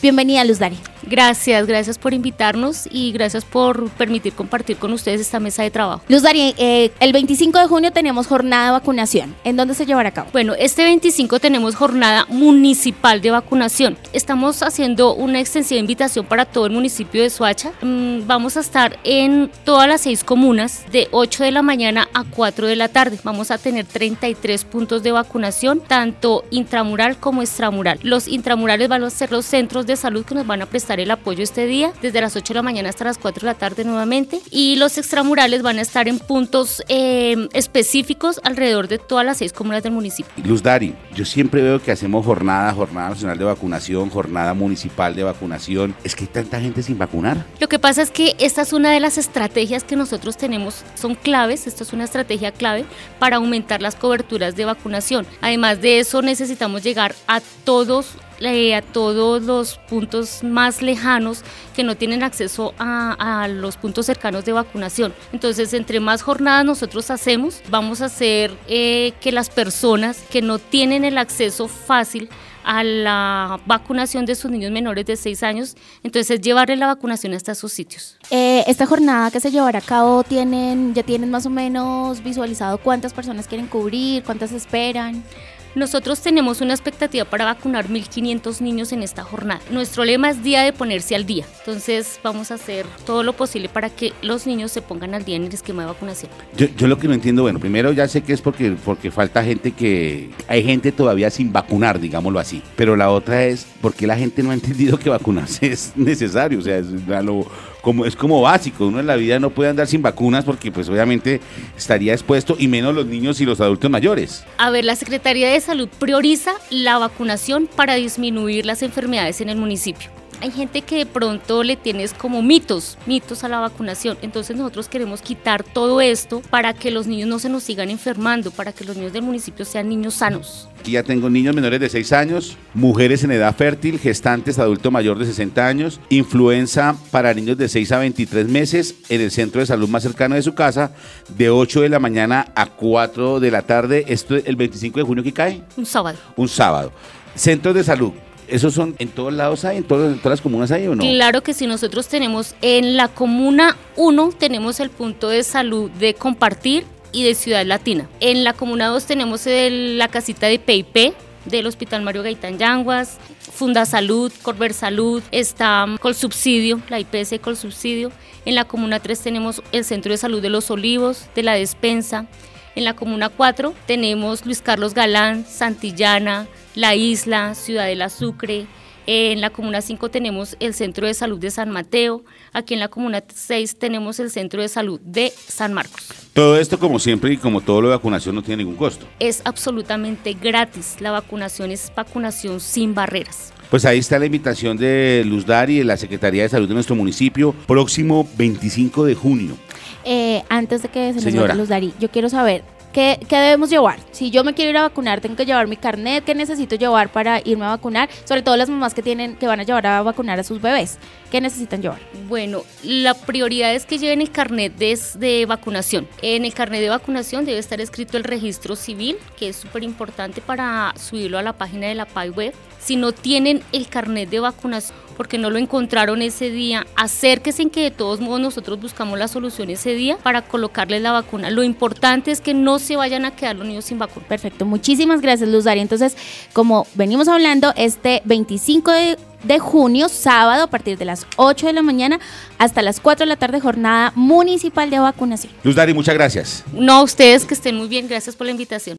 Bienvenida, Luz Dari. Gracias por invitarnos y gracias por permitir compartir con ustedes esta mesa de trabajo. Luz Dari, el 25 de junio tenemos jornada de vacunación. ¿En dónde se llevará a cabo? Bueno, este 25 tenemos jornada municipal de vacunación. Estamos haciendo una extensiva invitación para todo el municipio de Soacha. Vamos a estar en todas las 6 comunas de 8 de la mañana a 4 de la tarde. Vamos a tener 33 puntos de vacunación, tanto intramural como extramural. Los intramurales van a ser los centros de salud que nos van a prestar el apoyo este día, desde las 8 de la mañana hasta las 4 de la tarde nuevamente, y los extramurales van a estar en puntos específicos alrededor de todas las 6 comunas del municipio. Luz Dari, yo siempre veo que hacemos jornada nacional de vacunación, jornada municipal de vacunación. ¿Es que hay tanta gente sin vacunar? Lo que pasa es que esta es una de las estrategias que nosotros tenemos, son claves, esta es una estrategia clave para aumentar las coberturas de vacunación. Además de eso, necesitamos llegar a todos los puntos más lejanos que no tienen acceso a los puntos cercanos de vacunación. Entonces, entre más jornadas nosotros hacemos, vamos a hacer que las personas que no tienen el acceso fácil a la vacunación de sus niños menores de 6 años, entonces llevarle la vacunación hasta esos sitios. Esta jornada que se llevará a cabo, ¿ya tienen más o menos visualizado cuántas personas quieren cubrir, cuántas esperan? Nosotros tenemos una expectativa para vacunar 1.500 niños en esta jornada. Nuestro lema es día de ponerse al día. Entonces vamos a hacer todo lo posible para que los niños se pongan al día en el esquema de vacunación. Yo lo que no entiendo, bueno, primero ya sé que es porque falta gente hay gente todavía sin vacunar, digámoslo así. Pero la otra es porque la gente no ha entendido que vacunarse es necesario. O sea, es como básico. Uno en la vida no puede andar sin vacunas porque pues obviamente estaría expuesto, y menos los niños y los adultos mayores. A ver, la Secretaría de Salud prioriza la vacunación para disminuir las enfermedades en el municipio. Hay gente que de pronto le tienes como mitos a la vacunación, entonces nosotros queremos quitar todo esto para que los niños no se nos sigan enfermando, para que los niños del municipio sean niños sanos. Aquí ya tengo niños menores de 6 años, mujeres en edad fértil, gestantes, adulto mayor de 60 años, influenza para niños de 6 a 23 meses en el centro de salud más cercano de su casa, de 8 de la mañana a 4 de la tarde, esto el 25 de junio que cae. Un sábado. Centros de salud. ¿Esos son en todos lados hay? ¿En todas las comunas hay o no? Claro que sí, nosotros tenemos en la comuna 1 tenemos el punto de salud de Compartir y de Ciudad Latina. En la comuna 2 tenemos la casita de PIP del Hospital Mario Gaitán Yanguas, Fundasalud, Corbersalud, está Colsubsidio, la IPS Colsubsidio. En la comuna 3 tenemos el Centro de Salud de Los Olivos, de la Despensa. En la comuna 4 tenemos Luis Carlos Galán, Santillana, La Isla, Ciudadela Sucre. En la comuna 5 tenemos el Centro de Salud de San Mateo. Aquí en la comuna 6 tenemos el Centro de Salud de San Marcos. Todo esto, como siempre y como todo lo de vacunación, no tiene ningún costo. Es absolutamente gratis. La vacunación es vacunación sin barreras. Pues ahí está la invitación de Luz Dari, de la Secretaría de Salud de nuestro municipio, próximo 25 de junio. Antes de que se nos vaya Luz Dari, yo quiero saber, ¿qué debemos llevar? Si yo me quiero ir a vacunar, tengo que llevar mi carnet. ¿Qué necesito llevar para irme a vacunar? Sobre todo las mamás que van a llevar a vacunar a sus bebés. ¿Qué necesitan llevar? Bueno, la prioridad es que lleven el carnet de vacunación. En el carnet de vacunación debe estar escrito el registro civil, que es súper importante para subirlo a la página de la PAI web. Si no tienen el carnet de vacunación porque no lo encontraron ese día, acérquense, en que de todos modos nosotros buscamos la solución ese día para colocarles la vacuna. Lo importante es que no se vayan a quedar los niños sin vacuna. Perfecto, muchísimas gracias, Luz Dari. Entonces, como venimos hablando, este 25 de junio, sábado, a partir de las 8 de la mañana hasta las 4 de la tarde, jornada municipal de vacunación. Luz Dari, muchas gracias. No, a ustedes, que estén muy bien, gracias por la invitación.